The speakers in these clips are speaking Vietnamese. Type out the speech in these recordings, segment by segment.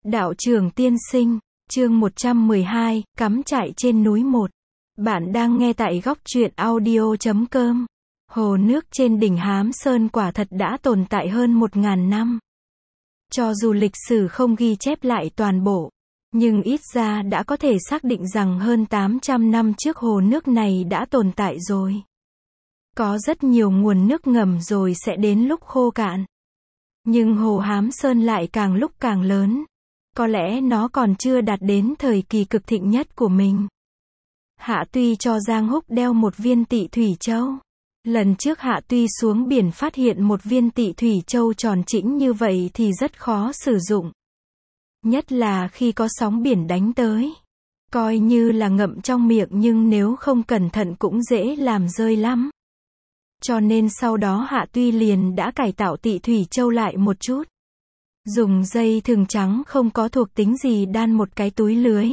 Đạo trưởng tiên sinh, chương 112, cắm trại trên núi 1. Bạn đang nghe tại góc truyện audio.com. Hồ nước trên đỉnh Hám Sơn quả thật đã tồn tại hơn 1000 năm. Cho dù lịch sử không ghi chép lại toàn bộ, nhưng ít ra đã có thể xác định rằng hơn 800 năm trước hồ nước này đã tồn tại rồi. Có rất nhiều nguồn nước ngầm rồi sẽ đến lúc khô cạn. Nhưng hồ Hám Sơn lại càng lúc càng lớn. Có lẽ nó còn chưa đạt đến thời kỳ cực thịnh nhất của mình. Hạ Tuy cho Giang Húc đeo một viên Tị Thủy Châu. Lần trước Hạ Tuy xuống biển phát hiện một viên Tị Thủy Châu tròn trĩnh như vậy thì rất khó sử dụng. Nhất là khi có sóng biển đánh tới. Coi như là ngậm trong miệng nhưng nếu không cẩn thận cũng dễ làm rơi lắm. Cho nên sau đó Hạ Tuy liền đã cải tạo Tị Thủy Châu lại một chút. Dùng dây thừng trắng không có thuộc tính gì đan một cái túi lưới.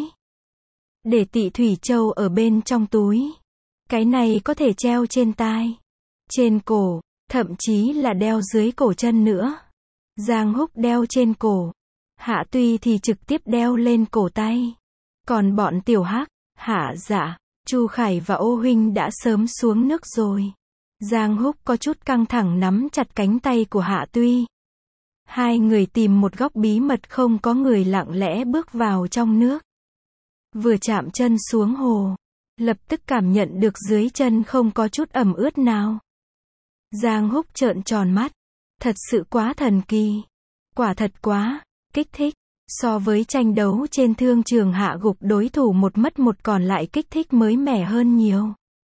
Để Tị Thủy Châu ở bên trong túi. Cái này có thể treo trên tai, trên cổ, thậm chí là đeo dưới cổ chân nữa. Giang Húc đeo trên cổ. Hạ Tuy thì trực tiếp đeo lên cổ tay. Còn bọn Tiểu Hắc, Hạ Dạ, Chu Khải và Ô Huynh đã sớm xuống nước rồi. Giang Húc có chút căng thẳng nắm chặt cánh tay của Hạ Tuy. Hai người tìm một góc bí mật không có người lặng lẽ bước vào trong nước. Vừa chạm chân xuống hồ, lập tức cảm nhận được dưới chân không có chút ẩm ướt nào. Giang Húc trợn tròn mắt. Thật sự quá thần kỳ. Quả thật quá kích thích. So với tranh đấu trên thương trường hạ gục đối thủ một mất một còn lại kích thích mới mẻ hơn nhiều.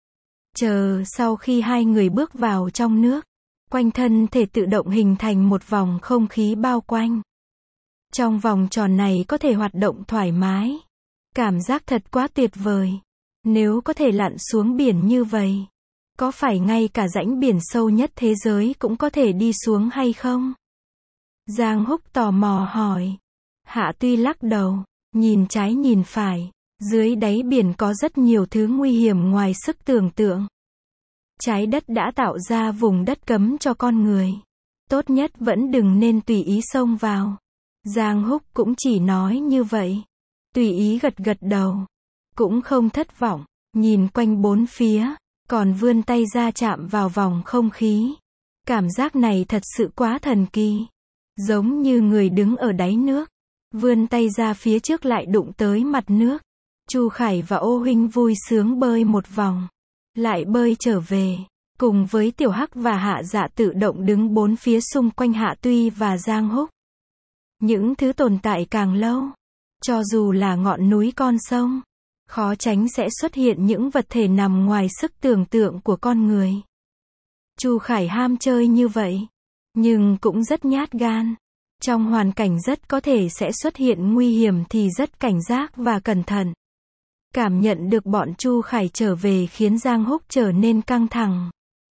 Chờ sau khi hai người bước vào trong nước, quanh thân thể tự động hình thành một vòng không khí bao quanh. Trong vòng tròn này có thể hoạt động thoải mái. Cảm giác thật quá tuyệt vời. Nếu có thể lặn xuống biển như vậy, có phải ngay cả rãnh biển sâu nhất thế giới cũng có thể đi xuống hay không? Giang Húc tò mò hỏi. Hạ Tuy lắc đầu, nhìn trái nhìn phải. Dưới đáy biển có rất nhiều thứ nguy hiểm ngoài sức tưởng tượng. Trái đất đã tạo ra vùng đất cấm cho con người. Tốt nhất vẫn đừng nên tùy ý xông vào. Giang Húc cũng chỉ nói như vậy. Tùy ý gật gật đầu. Cũng không thất vọng. Nhìn quanh bốn phía. Còn vươn tay ra chạm vào vòng không khí. Cảm giác này thật sự quá thần kỳ. Giống như người đứng ở đáy nước. Vươn tay ra phía trước lại đụng tới mặt nước. Chu Khải và Ô Huynh vui sướng bơi một vòng. Lại bơi trở về. Cùng với Tiểu Hắc và Hạ Dạ tự động đứng bốn phía xung quanh Hạ Tuy và Giang Húc. Những thứ tồn tại càng lâu. Cho dù là ngọn núi con sông. Khó tránh sẽ xuất hiện những vật thể nằm ngoài sức tưởng tượng của con người. Chu Khải ham chơi như vậy. Nhưng cũng rất nhát gan. Trong hoàn cảnh rất có thể sẽ xuất hiện nguy hiểm thì rất cảnh giác và cẩn thận. Cảm nhận được bọn Chu Khải trở về khiến Giang Húc trở nên căng thẳng.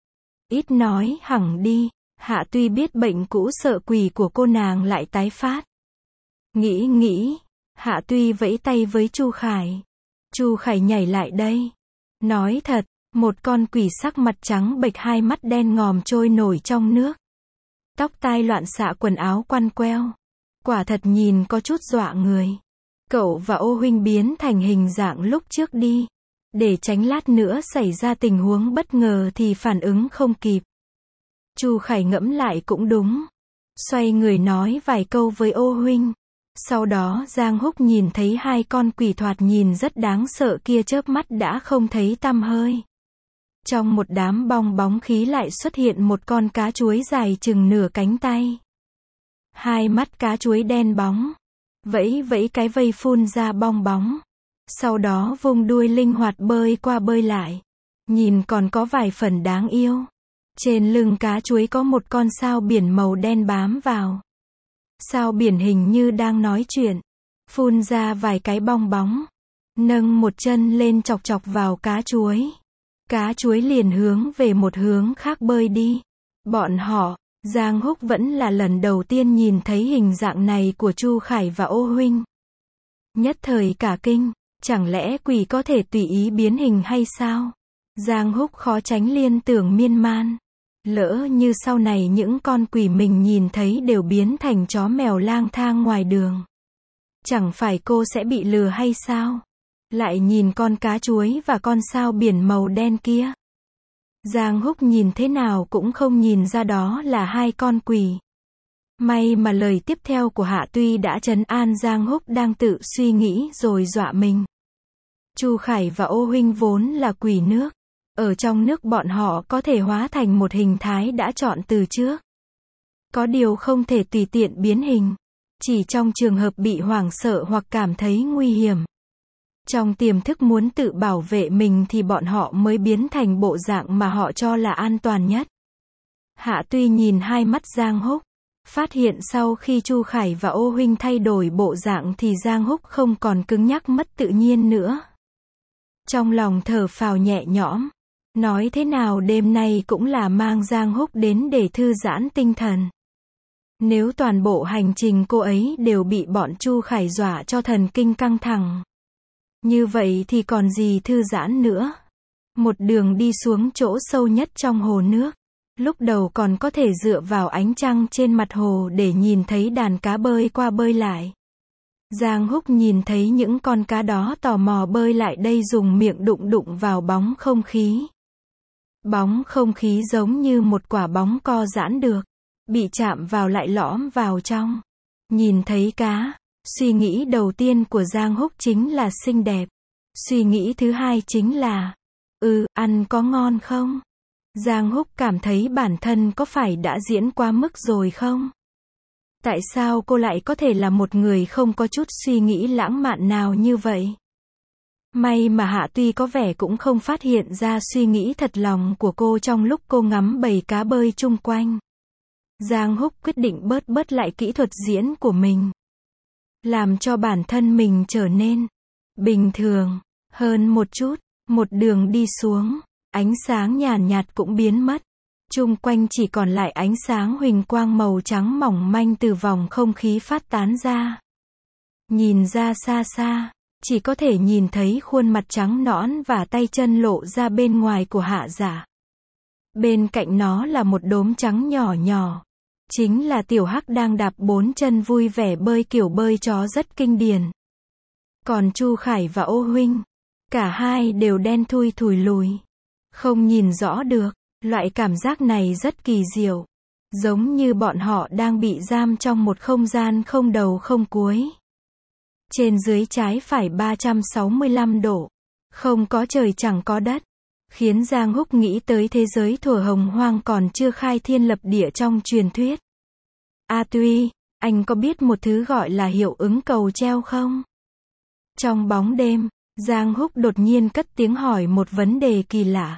Ít nói hẳn đi, Hạ Tuy biết bệnh cũ sợ quỷ của cô nàng lại tái phát. Nghĩ, Hạ Tuy vẫy tay với Chu Khải. Chu Khải nhảy lại đây. Nói thật, một con quỷ sắc mặt trắng bệch hai mắt đen ngòm trôi nổi trong nước. Tóc tai loạn xạ quần áo quăn queo. Quả thật nhìn có chút dọa người. Cậu và Ô Huynh biến thành hình dạng lúc trước đi. Để tránh lát nữa xảy ra tình huống bất ngờ thì phản ứng không kịp. Chu Khải ngẫm lại cũng đúng. Xoay người nói vài câu với Ô Huynh. Sau đó Giang Húc nhìn thấy hai con quỷ thoạt nhìn rất đáng sợ kia chớp mắt đã không thấy tăm hơi. Trong một đám bong bóng khí lại xuất hiện một con cá chuối dài chừng nửa cánh tay. Hai mắt cá chuối đen bóng. Vẫy cái vây phun ra bong bóng. Sau đó vung đuôi linh hoạt bơi qua bơi lại. Nhìn còn có vài phần đáng yêu. Trên lưng cá chuối có một con sao biển màu đen bám vào. Sao biển hình như đang nói chuyện. Phun ra vài cái bong bóng. Nâng một chân lên chọc chọc vào cá chuối. Cá chuối liền hướng về một hướng khác bơi đi. Bọn họ, Giang Húc vẫn là lần đầu tiên nhìn thấy hình dạng này của Chu Khải và Ô Huynh. Nhất thời cả kinh, chẳng lẽ quỷ có thể tùy ý biến hình hay sao? Giang Húc khó tránh liên tưởng miên man. Lỡ như sau này những con quỷ mình nhìn thấy đều biến thành chó mèo lang thang ngoài đường. Chẳng phải cô sẽ bị lừa hay sao? Lại nhìn con cá chuối và con sao biển màu đen kia. Giang Húc nhìn thế nào cũng không nhìn ra đó là hai con quỷ. May mà lời tiếp theo của Hạ Tuy đã trấn an Giang Húc đang tự suy nghĩ rồi dọa mình. Chu Khải và Ô Huynh vốn là quỷ nước. Ở trong nước bọn họ có thể hóa thành một hình thái đã chọn từ trước. Có điều không thể tùy tiện biến hình. Chỉ trong trường hợp bị hoảng sợ hoặc cảm thấy nguy hiểm. Trong tiềm thức muốn tự bảo vệ mình thì bọn họ mới biến thành bộ dạng mà họ cho là an toàn nhất. Hạ Tuy nhìn hai mắt Giang Húc. Phát hiện sau khi Chu Khải và Ô Huynh thay đổi bộ dạng thì Giang Húc không còn cứng nhắc mất tự nhiên nữa. Trong lòng thở phào nhẹ nhõm. Nói thế nào đêm nay cũng là mang Giang Húc đến để thư giãn tinh thần. Nếu toàn bộ hành trình cô ấy đều bị bọn Chu Khải dọa cho thần kinh căng thẳng. Như vậy thì còn gì thư giãn nữa. Một đường đi xuống chỗ sâu nhất trong hồ nước. Lúc đầu còn có thể dựa vào ánh trăng trên mặt hồ để nhìn thấy đàn cá bơi qua bơi lại. Giang Húc nhìn thấy những con cá đó tò mò bơi lại đây dùng miệng đụng đụng vào bóng không khí. Bóng không khí giống như một quả bóng co giãn được. Bị chạm vào lại lõm vào trong. Nhìn thấy cá. Suy nghĩ đầu tiên của Giang Húc chính là xinh đẹp. Suy nghĩ thứ hai chính là ăn có ngon không? Giang Húc cảm thấy bản thân có phải đã diễn quá mức rồi không? Tại sao cô lại có thể là một người không có chút suy nghĩ lãng mạn nào như vậy? May mà Hạ Tuy có vẻ cũng không phát hiện ra suy nghĩ thật lòng của cô trong lúc cô ngắm bầy cá bơi chung quanh. Giang Húc quyết định bớt lại kỹ thuật diễn của mình. Làm cho bản thân mình trở nên bình thường hơn một chút. Một đường đi xuống, ánh sáng nhàn nhạt cũng biến mất. Chung quanh chỉ còn lại ánh sáng huỳnh quang màu trắng mỏng manh từ vòng không khí phát tán ra. Nhìn ra xa xa, chỉ có thể nhìn thấy khuôn mặt trắng nõn và tay chân lộ ra bên ngoài của Hạ Giả. Bên cạnh nó là một đốm trắng nhỏ nhỏ. Chính là Tiểu Hắc đang đạp bốn chân vui vẻ bơi kiểu bơi chó rất kinh điển. Còn Chu Khải và Ô Huynh, cả hai đều đen thui thùi lùi. Không nhìn rõ được, loại cảm giác này rất kỳ diệu. Giống như bọn họ đang bị giam trong một không gian không đầu không cuối. Trên dưới trái phải 365 độ. Không có trời chẳng có đất. Khiến Giang Húc nghĩ tới thế giới thuở hồng hoang còn chưa khai thiên lập địa trong truyền thuyết. A Tuy, anh có biết một thứ gọi là hiệu ứng cầu treo không? Trong bóng đêm, Giang Húc đột nhiên cất tiếng hỏi một vấn đề kỳ lạ.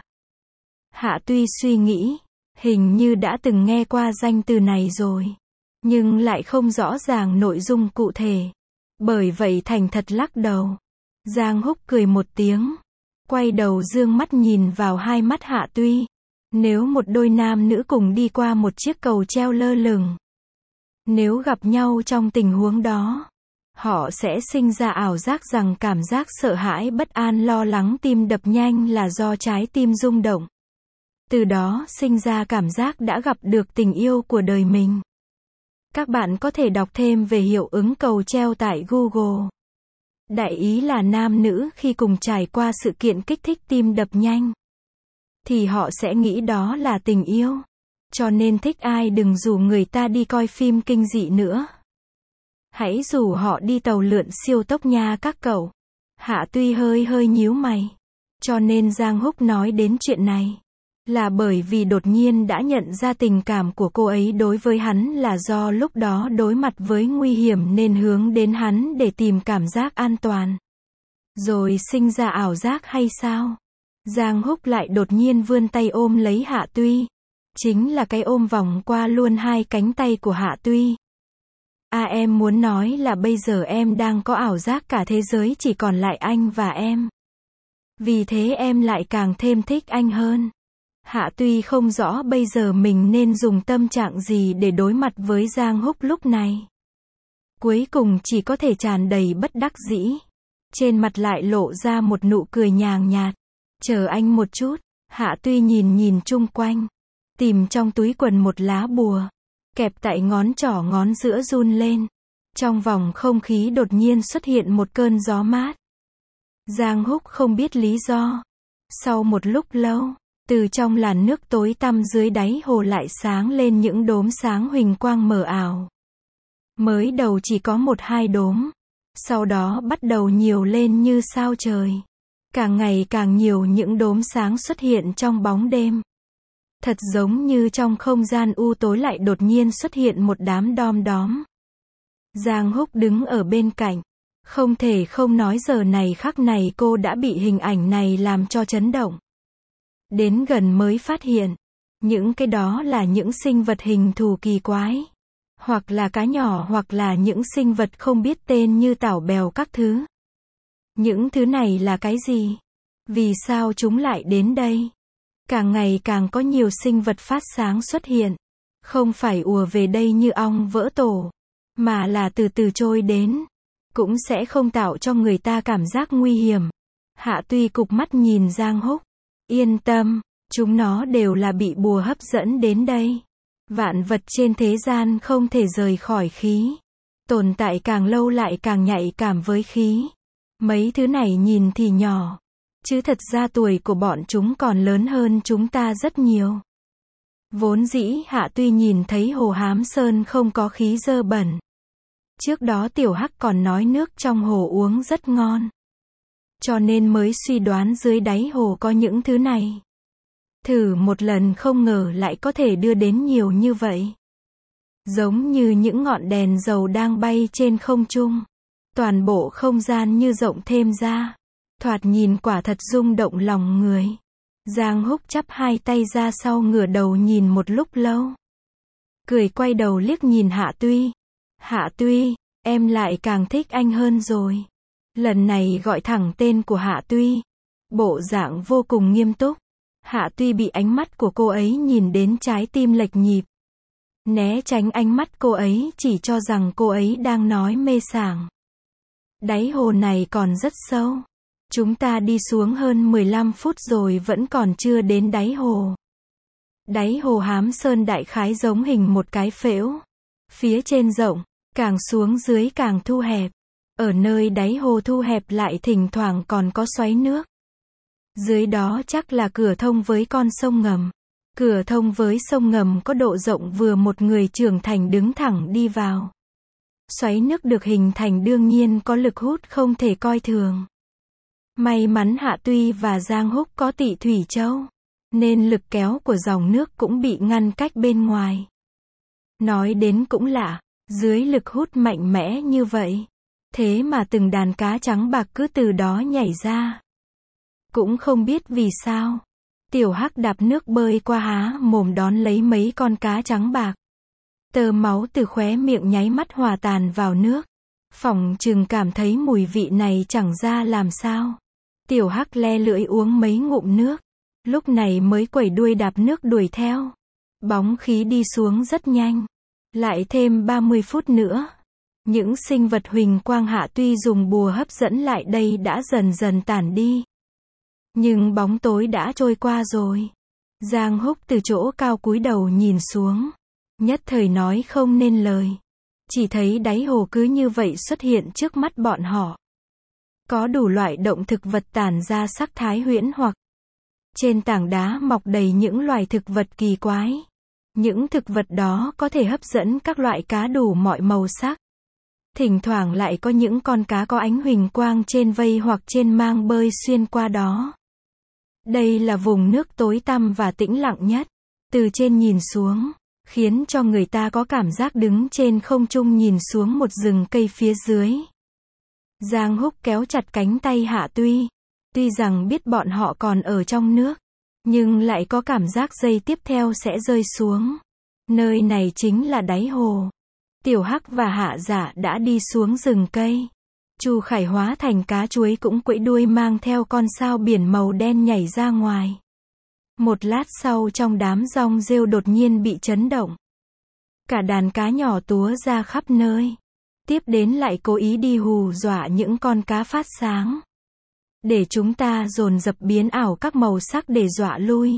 Hạ Tuy suy nghĩ, hình như đã từng nghe qua danh từ này rồi. Nhưng lại không rõ ràng nội dung cụ thể. Bởi vậy thành thật lắc đầu. Giang Húc cười một tiếng. Quay đầu dương mắt nhìn vào hai mắt Hạ Tuy. Nếu một đôi nam nữ cùng đi qua một chiếc cầu treo lơ lửng. Nếu gặp nhau trong tình huống đó, họ sẽ sinh ra ảo giác rằng cảm giác sợ hãi bất an lo lắng tim đập nhanh là do trái tim rung động. Từ đó sinh ra cảm giác đã gặp được tình yêu của đời mình. Các bạn có thể đọc thêm về hiệu ứng cầu treo tại Google. Đại ý là nam nữ khi cùng trải qua sự kiện kích thích tim đập nhanh, thì họ sẽ nghĩ đó là tình yêu. Cho nên thích ai đừng rủ người ta đi coi phim kinh dị nữa. Hãy rủ họ đi tàu lượn siêu tốc nha các cậu. Hạ Tuy hơi nhíu mày. Cho nên Giang Húc nói đến chuyện này. Là bởi vì đột nhiên đã nhận ra tình cảm của cô ấy đối với hắn là do lúc đó đối mặt với nguy hiểm nên hướng đến hắn để tìm cảm giác an toàn. Rồi sinh ra ảo giác hay sao? Giang Húc lại đột nhiên vươn tay ôm lấy Hạ Tuy. Chính là cái ôm vòng qua luôn hai cánh tay của Hạ Tuy. Em muốn nói là bây giờ em đang có ảo giác cả thế giới chỉ còn lại anh và em. Vì thế em lại càng thêm thích anh hơn. Hạ Tuy không rõ bây giờ mình nên dùng tâm trạng gì để đối mặt với Giang Húc lúc này. Cuối cùng chỉ có thể tràn đầy bất đắc dĩ. Trên mặt lại lộ ra một nụ cười nhàn nhạt. Chờ anh một chút. Hạ Tuy nhìn chung quanh. Tìm trong túi quần một lá bùa. Kẹp tại ngón trỏ ngón giữa run lên. Trong vòng không khí đột nhiên xuất hiện một cơn gió mát. Giang Húc không biết lý do. Sau một lúc lâu, từ trong làn nước tối tăm dưới đáy hồ lại sáng lên những đốm sáng huỳnh quang mờ ảo. Mới đầu chỉ có 1-2 đốm. Sau đó bắt đầu nhiều lên như sao trời. Càng ngày càng nhiều những đốm sáng xuất hiện trong bóng đêm. Thật giống như trong không gian u tối lại đột nhiên xuất hiện một đám đom đóm. Giang Húc đứng ở bên cạnh. Không thể không nói giờ này khắc này cô đã bị hình ảnh này làm cho chấn động. Đến gần mới phát hiện. Những cái đó là những sinh vật hình thù kỳ quái. Hoặc là cá nhỏ hoặc là những sinh vật không biết tên như tảo bèo các thứ. Những thứ này là cái gì? Vì sao chúng lại đến đây? Càng ngày càng có nhiều sinh vật phát sáng xuất hiện. Không phải ùa về đây như ong vỡ tổ. Mà là từ từ trôi đến. Cũng sẽ không tạo cho người ta cảm giác nguy hiểm. Hạ Tuy cụp mắt nhìn Giang Húc. Yên tâm, chúng nó đều là bị bùa hấp dẫn đến đây. Vạn vật trên thế gian không thể rời khỏi khí. Tồn tại càng lâu lại càng nhạy cảm với khí. Mấy thứ này nhìn thì nhỏ. Chứ thật ra tuổi của bọn chúng còn lớn hơn chúng ta rất nhiều. Vốn dĩ Hạ Tuy nhìn thấy hồ Hám Sơn không có khí dơ bẩn. Trước đó Tiểu Hắc còn nói nước trong hồ uống rất ngon. Cho nên mới suy đoán dưới đáy hồ có những thứ này. Thử một lần không ngờ lại có thể đưa đến nhiều như vậy. Giống như những ngọn đèn dầu đang bay trên không trung. Toàn bộ không gian như rộng thêm ra. Thoạt nhìn quả thật rung động lòng người. Giang Húc chắp hai tay ra sau ngửa đầu nhìn một lúc lâu. Cười quay đầu liếc nhìn Hạ Tuy. Hạ Tuy, em lại càng thích anh hơn rồi. Lần này gọi thẳng tên của Hạ Tuy. Bộ dạng vô cùng nghiêm túc. Hạ Tuy bị ánh mắt của cô ấy nhìn đến trái tim lệch nhịp. Né tránh ánh mắt cô ấy chỉ cho rằng cô ấy đang nói mê sảng. Đáy hồ này còn rất sâu. Chúng ta đi xuống hơn 15 phút rồi vẫn còn chưa đến đáy hồ. Đáy hồ Hám Sơn đại khái giống hình một cái phễu. Phía trên rộng, càng xuống dưới càng thu hẹp. Ở nơi đáy hồ thu hẹp lại thỉnh thoảng còn có xoáy nước. Dưới đó chắc là cửa thông với con sông ngầm. Cửa thông với sông ngầm có độ rộng vừa một người trưởng thành đứng thẳng đi vào. Xoáy nước được hình thành đương nhiên có lực hút không thể coi thường. May mắn Hạ Tuy và Giang Húc có Tị Thủy Châu, nên lực kéo của dòng nước cũng bị ngăn cách bên ngoài. Nói đến cũng lạ, dưới lực hút mạnh mẽ như vậy, thế mà từng đàn cá trắng bạc cứ từ đó nhảy ra. Cũng không biết vì sao. Tiểu Hắc đạp nước bơi qua há mồm đón lấy mấy con cá trắng bạc. Tơ máu từ khóe miệng nháy mắt hòa tan vào nước. Phỏng chừng cảm thấy mùi vị này chẳng ra làm sao. Tiểu Hắc le lưỡi uống mấy ngụm nước. Lúc này mới quẩy đuôi đạp nước đuổi theo. Bóng khí đi xuống rất nhanh. Lại thêm 30 phút nữa. Những sinh vật huỳnh quang Hạ Tuy dùng bùa hấp dẫn lại đây đã dần dần tản đi. Nhưng bóng tối đã trôi qua rồi. Giang Húc từ chỗ cao cúi đầu nhìn xuống. Nhất thời nói không nên lời. Chỉ thấy đáy hồ cứ như vậy xuất hiện trước mắt bọn họ. Có đủ loại động thực vật tản ra sắc thái huyễn hoặc. Trên tảng đá mọc đầy những loài thực vật kỳ quái. Những thực vật đó có thể hấp dẫn các loại cá đủ mọi màu sắc. Thỉnh thoảng lại có những con cá có ánh huỳnh quang trên vây hoặc trên mang bơi xuyên qua đó. Đây là vùng nước tối tăm và tĩnh lặng nhất. Từ trên nhìn xuống, khiến cho người ta có cảm giác đứng trên không trung nhìn xuống một rừng cây phía dưới. Giang Húc kéo chặt cánh tay Hạ Tuy. Tuy rằng biết bọn họ còn ở trong nước, nhưng lại có cảm giác giây tiếp theo sẽ rơi xuống. Nơi này chính là đáy hồ. Tiểu Hắc và Hạ Giả đã đi xuống rừng cây. Chu Khải hóa thành cá chuối cũng quẫy đuôi mang theo con sao biển màu đen nhảy ra ngoài. Một lát sau trong đám rong rêu đột nhiên bị chấn động. Cả đàn cá nhỏ túa ra khắp nơi. Tiếp đến lại cố ý đi hù dọa những con cá phát sáng. Để chúng ta dồn dập biến ảo các màu sắc để dọa lui.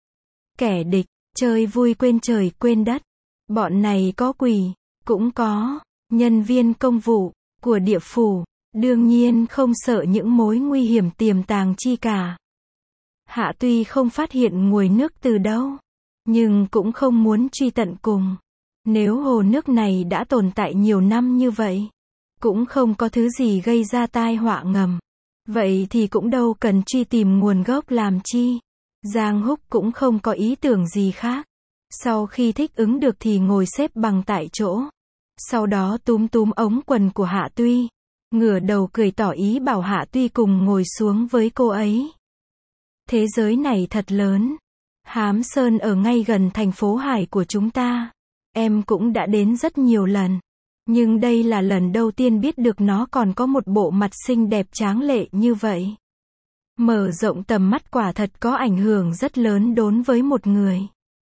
Kẻ địch, chơi vui quên trời quên đất. Bọn này có quỷ, cũng có nhân viên công vụ của địa phủ, đương nhiên không sợ những mối nguy hiểm tiềm tàng chi cả. Hạ tuy không phát hiện nguồn nước từ đâu, nhưng cũng không muốn truy tận cùng. Nếu hồ nước này đã tồn tại nhiều năm như vậy, cũng không có thứ gì gây ra tai họa ngầm, vậy thì cũng đâu cần truy tìm nguồn gốc làm chi. Giang Húc cũng không có ý tưởng gì khác. Sau khi thích ứng được thì ngồi xếp bằng tại chỗ. Sau đó túm túm ống quần của Hạ Tuy, ngửa đầu cười tỏ ý bảo Hạ Tuy cùng ngồi xuống với cô ấy. Thế giới này thật lớn. Hám Sơn ở ngay gần thành phố Hải của chúng ta. Em cũng đã đến rất nhiều lần. Nhưng đây là lần đầu tiên biết được nó còn có một bộ mặt xinh đẹp tráng lệ như vậy. Mở rộng tầm mắt quả thật có ảnh hưởng rất lớn đối với một người.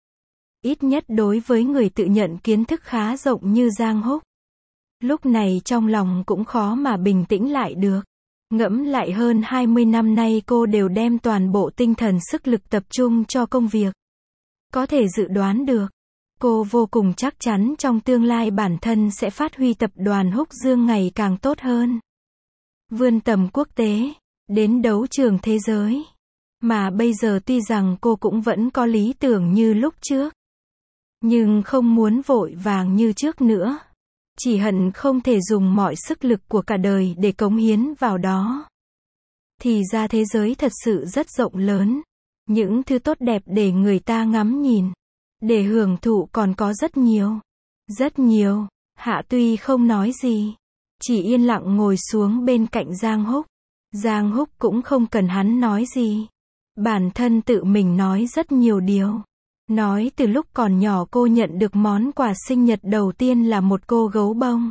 Ít nhất đối với người tự nhận kiến thức khá rộng như Giang Húc. Lúc này trong lòng cũng khó mà bình tĩnh lại được. Ngẫm lại hơn 20 năm nay cô đều đem toàn bộ tinh thần sức lực tập trung cho công việc. Có thể dự đoán được, cô vô cùng chắc chắn trong tương lai bản thân sẽ phát huy tập đoàn Húc Dương ngày càng tốt hơn. Vươn tầm quốc tế, đến đấu trường thế giới. Mà bây giờ tuy rằng cô cũng vẫn có lý tưởng như lúc trước, nhưng không muốn vội vàng như trước nữa. Chỉ hận không thể dùng mọi sức lực của cả đời để cống hiến vào đó. Thì ra thế giới thật sự rất rộng lớn. Những thứ tốt đẹp để người ta ngắm nhìn, để hưởng thụ còn có rất nhiều. Rất nhiều. Hạ Tuy không nói gì, chỉ yên lặng ngồi xuống bên cạnh Giang Húc. Giang Húc cũng không cần hắn nói gì. Bản thân tự mình nói rất nhiều điều. Nói từ lúc còn nhỏ cô nhận được món quà sinh nhật đầu tiên là một cô gấu bông.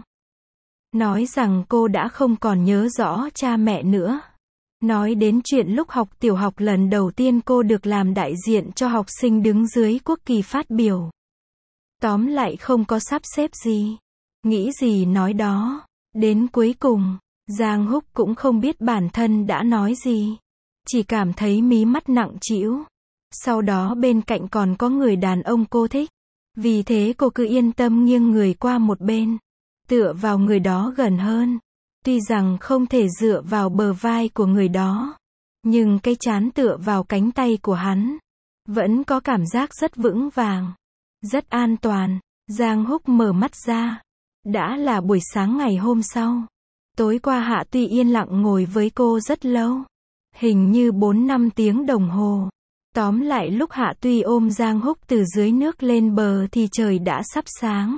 Nói rằng cô đã không còn nhớ rõ cha mẹ nữa. Nói đến chuyện lúc học tiểu học lần đầu tiên cô được làm đại diện cho học sinh đứng dưới quốc kỳ phát biểu. Tóm lại không có sắp xếp gì. Nghĩ gì nói đó. Đến cuối cùng, Giang Húc cũng không biết bản thân đã nói gì. Chỉ cảm thấy mí mắt nặng trĩu. Sau đó bên cạnh còn có người đàn ông cô thích. Vì thế cô cứ yên tâm nghiêng người qua một bên, tựa vào người đó gần hơn. Tuy rằng không thể dựa vào bờ vai của người đó, nhưng cái trán tựa vào cánh tay của hắn, vẫn có cảm giác rất vững vàng, rất an toàn. Giang Húc mở mắt ra. Đã là buổi sáng ngày hôm sau. Tối qua Hạ Tuy yên lặng ngồi với cô rất lâu. Hình như 4-5 tiếng đồng hồ. Tóm lại lúc Hạ Tuy ôm Giang Húc từ dưới nước lên bờ thì trời đã sắp sáng.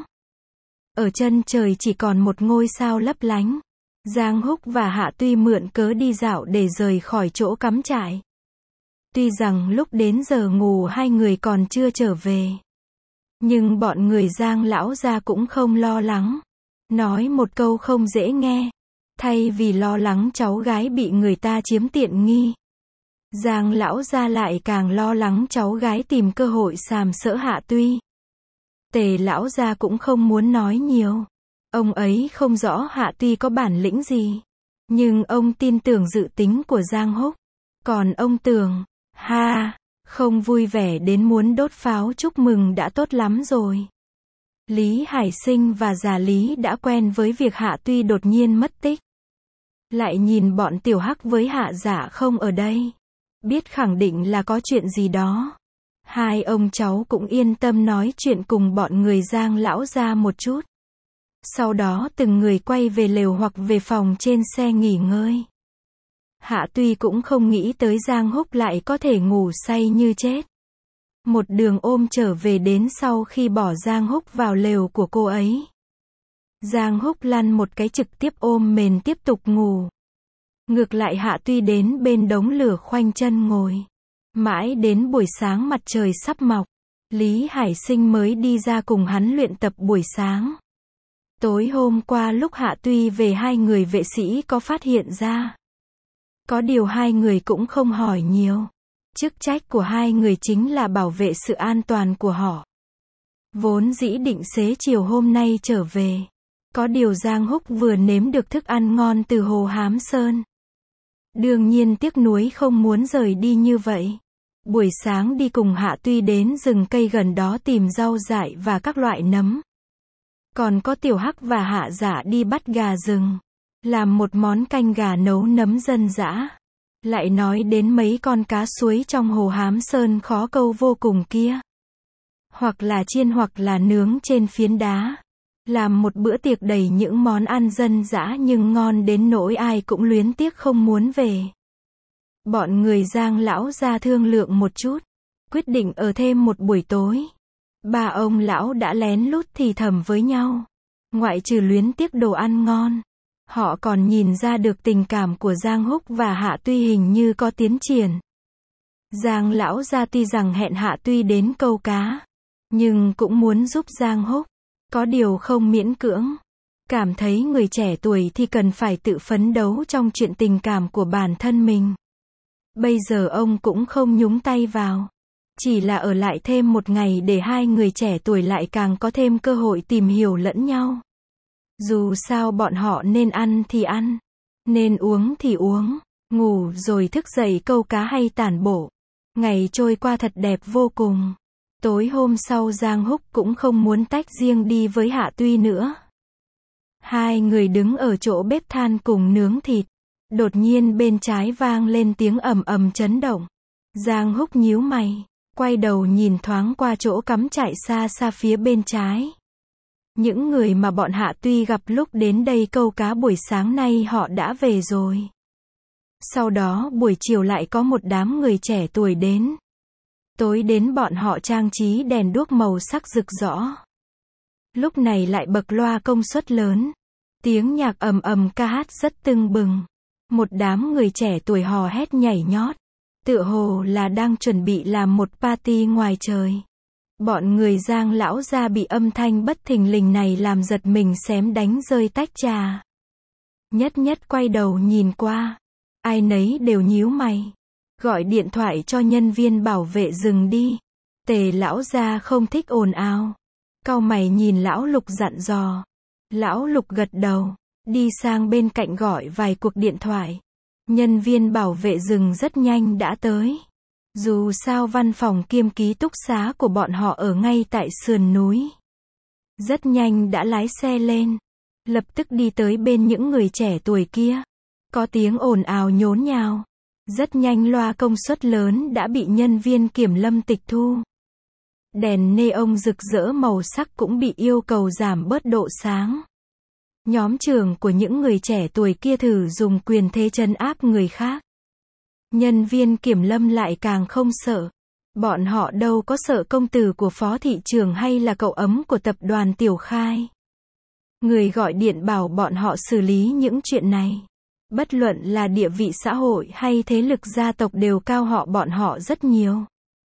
Ở chân trời chỉ còn một ngôi sao lấp lánh. Giang Húc và Hạ Tuy mượn cớ đi dạo để rời khỏi chỗ cắm trại. Tuy rằng lúc đến giờ ngủ hai người còn chưa trở về, nhưng bọn người Giang lão gia cũng không lo lắng. Nói một câu không dễ nghe. Thay vì lo lắng cháu gái bị người ta chiếm tiện nghi, Giang lão gia lại càng lo lắng cháu gái tìm cơ hội sàm sỡ Hạ Tuy. Tề lão gia cũng không muốn nói nhiều. Ông ấy không rõ Hạ Tuy có bản lĩnh gì, nhưng ông tin tưởng dự tính của Giang Húc. Còn ông Tường, không vui vẻ đến muốn đốt pháo chúc mừng đã tốt lắm rồi. Lý Hải Sinh và Già Lý đã quen với việc Hạ Tuy đột nhiên mất tích. Lại nhìn bọn Tiểu Hắc với Hạ Dạ không ở đây, biết khẳng định là có chuyện gì đó. Hai ông cháu cũng yên tâm nói chuyện cùng bọn người Giang lão gia một chút. Sau đó từng người quay về lều hoặc về phòng trên xe nghỉ ngơi. Hạ Tuy cũng không nghĩ tới Giang Húc lại có thể ngủ say như chết. Một đường ôm trở về đến sau khi bỏ Giang Húc vào lều của cô ấy. Giang Húc lăn một cái trực tiếp ôm mền tiếp tục ngủ. Ngược lại Hạ Tuy đến bên đống lửa khoanh chân ngồi. Mãi đến buổi sáng mặt trời sắp mọc, Lý Hải Sinh mới đi ra cùng hắn luyện tập buổi sáng. Tối hôm qua lúc Hạ Tuy về hai người vệ sĩ có phát hiện ra. Có điều hai người cũng không hỏi nhiều. Chức trách của hai người chính là bảo vệ sự an toàn của họ. Vốn dĩ định xế chiều hôm nay trở về. Có điều Giang Húc vừa nếm được thức ăn ngon từ hồ Hám Sơn. Đương nhiên tiếc nuối không muốn rời đi như vậy. Buổi sáng đi cùng Hạ Tuy đến rừng cây gần đó tìm rau dại và các loại nấm. Còn có Tiểu Hắc và Hạ Dạ đi bắt gà rừng, làm một món canh gà nấu nấm dân dã. Lại nói đến mấy con cá suối trong hồ Hám Sơn khó câu vô cùng kia. Hoặc là chiên hoặc là nướng trên phiến đá. Làm một bữa tiệc đầy những món ăn dân dã nhưng ngon đến nỗi ai cũng luyến tiếc không muốn về. Bọn người Giang lão ra thương lượng một chút, quyết định ở thêm một buổi tối. Ba ông lão đã lén lút thì thầm với nhau. Ngoại trừ luyến tiếc đồ ăn ngon, họ còn nhìn ra được tình cảm của Giang Húc và Hạ Tuy hình như có tiến triển. Giang lão ra tuy rằng hẹn Hạ Tuy đến câu cá, nhưng cũng muốn giúp Giang Húc. Có điều không miễn cưỡng. Cảm thấy người trẻ tuổi thì cần phải tự phấn đấu trong chuyện tình cảm của bản thân mình. Bây giờ ông cũng không nhúng tay vào. Chỉ là ở lại thêm một ngày để hai người trẻ tuổi lại càng có thêm cơ hội tìm hiểu lẫn nhau. Dù sao bọn họ nên ăn thì ăn, nên uống thì uống, ngủ rồi thức dậy câu cá hay tản bộ. Ngày trôi qua thật đẹp vô cùng. Tối hôm sau Giang Húc cũng không muốn tách riêng đi với Hạ Tuy nữa. Hai người đứng ở chỗ bếp than cùng nướng thịt. Đột nhiên bên trái vang lên tiếng ầm ầm chấn động. Giang Húc nhíu mày, quay đầu nhìn thoáng qua chỗ cắm trại xa xa phía bên trái. Những người mà bọn Hạ Tuy gặp lúc đến đây câu cá buổi sáng nay họ đã về rồi. Sau đó buổi chiều lại có một đám người trẻ tuổi đến. Tối đến bọn họ trang trí đèn đuốc màu sắc rực rỡ. Lúc này lại bật loa công suất lớn. Tiếng nhạc ầm ầm ca hát rất tưng bừng. Một đám người trẻ tuổi hò hét nhảy nhót. Tựa hồ là đang chuẩn bị làm một party ngoài trời. Bọn người Giang lão ra bị âm thanh bất thình lình này làm giật mình xém đánh rơi tách trà. Nhất nhất quay đầu nhìn qua. Ai nấy đều nhíu mày. Gọi điện thoại cho nhân viên bảo vệ rừng đi. Tề lão gia không thích ồn ào. Cau mày nhìn lão Lục dặn dò. Lão Lục gật đầu, đi sang bên cạnh gọi vài cuộc điện thoại. Nhân viên bảo vệ rừng rất nhanh đã tới. Dù sao văn phòng kiêm ký túc xá của bọn họ ở ngay tại sườn núi. Rất nhanh đã lái xe lên. Lập tức đi tới bên những người trẻ tuổi kia. Có tiếng ồn ào nhốn nhào. Rất nhanh loa công suất lớn đã bị nhân viên kiểm lâm tịch thu. Đèn neon rực rỡ màu sắc cũng bị yêu cầu giảm bớt độ sáng. Nhóm trưởng của những người trẻ tuổi kia thử dùng quyền thế trấn áp người khác. Nhân viên kiểm lâm lại càng không sợ. Bọn họ đâu có sợ công tử của phó thị trưởng hay là cậu ấm của tập đoàn Tiểu Khai. Người gọi điện bảo bọn họ xử lý những chuyện này. Bất luận là địa vị xã hội hay thế lực gia tộc đều cao họ bọn họ rất nhiều.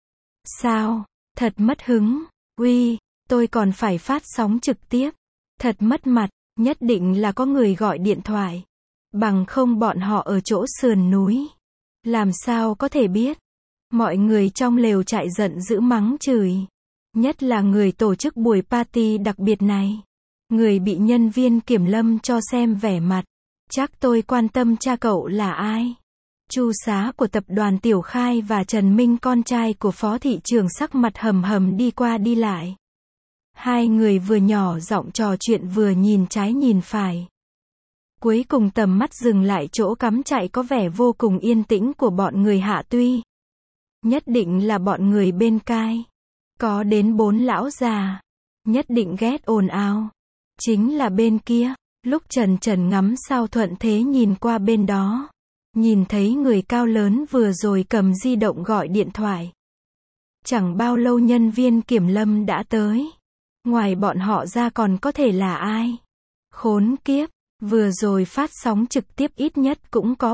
Sao? Thật mất hứng. Uy, tôi còn phải phát sóng trực tiếp. Thật mất mặt, nhất định là có người gọi điện thoại. Bằng không bọn họ ở chỗ sườn núi. Làm sao có thể biết? Mọi người trong lều trại giận dữ mắng chửi. Nhất là người tổ chức buổi party đặc biệt này. Người bị nhân viên kiểm lâm cho xem vẻ mặt. Chắc tôi quan tâm cha cậu là ai? Chu Xá của tập đoàn Tiểu Khai và Trần Minh con trai của phó thị trưởng sắc mặt hầm hầm đi qua đi lại. Hai người vừa nhỏ giọng trò chuyện vừa nhìn trái nhìn phải. Cuối cùng tầm mắt dừng lại chỗ cắm trại có vẻ vô cùng yên tĩnh của bọn người Hạ Tuy. Nhất định là bọn người bên cai. Có đến 4 lão già. Nhất định ghét ồn ào. Chính là bên kia. Lúc Trần Trần ngắm sao thuận thế nhìn qua bên đó. Nhìn thấy người cao lớn vừa rồi cầm di động gọi điện thoại. Chẳng bao lâu nhân viên kiểm lâm đã tới. Ngoài bọn họ ra còn có thể là ai? Khốn kiếp, vừa rồi phát sóng trực tiếp ít nhất cũng có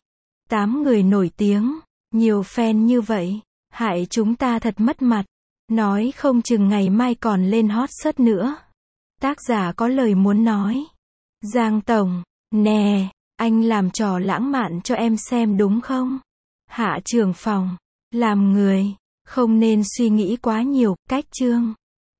7-8 người nổi tiếng. Nhiều fan như vậy, hại chúng ta thật mất mặt. Nói không chừng ngày mai còn lên hot search nữa. Tác giả có lời muốn nói. Giang Tổng, nè, anh làm trò lãng mạn cho em xem đúng không? Hạ trưởng phòng, làm người, không nên suy nghĩ quá nhiều, cách chương.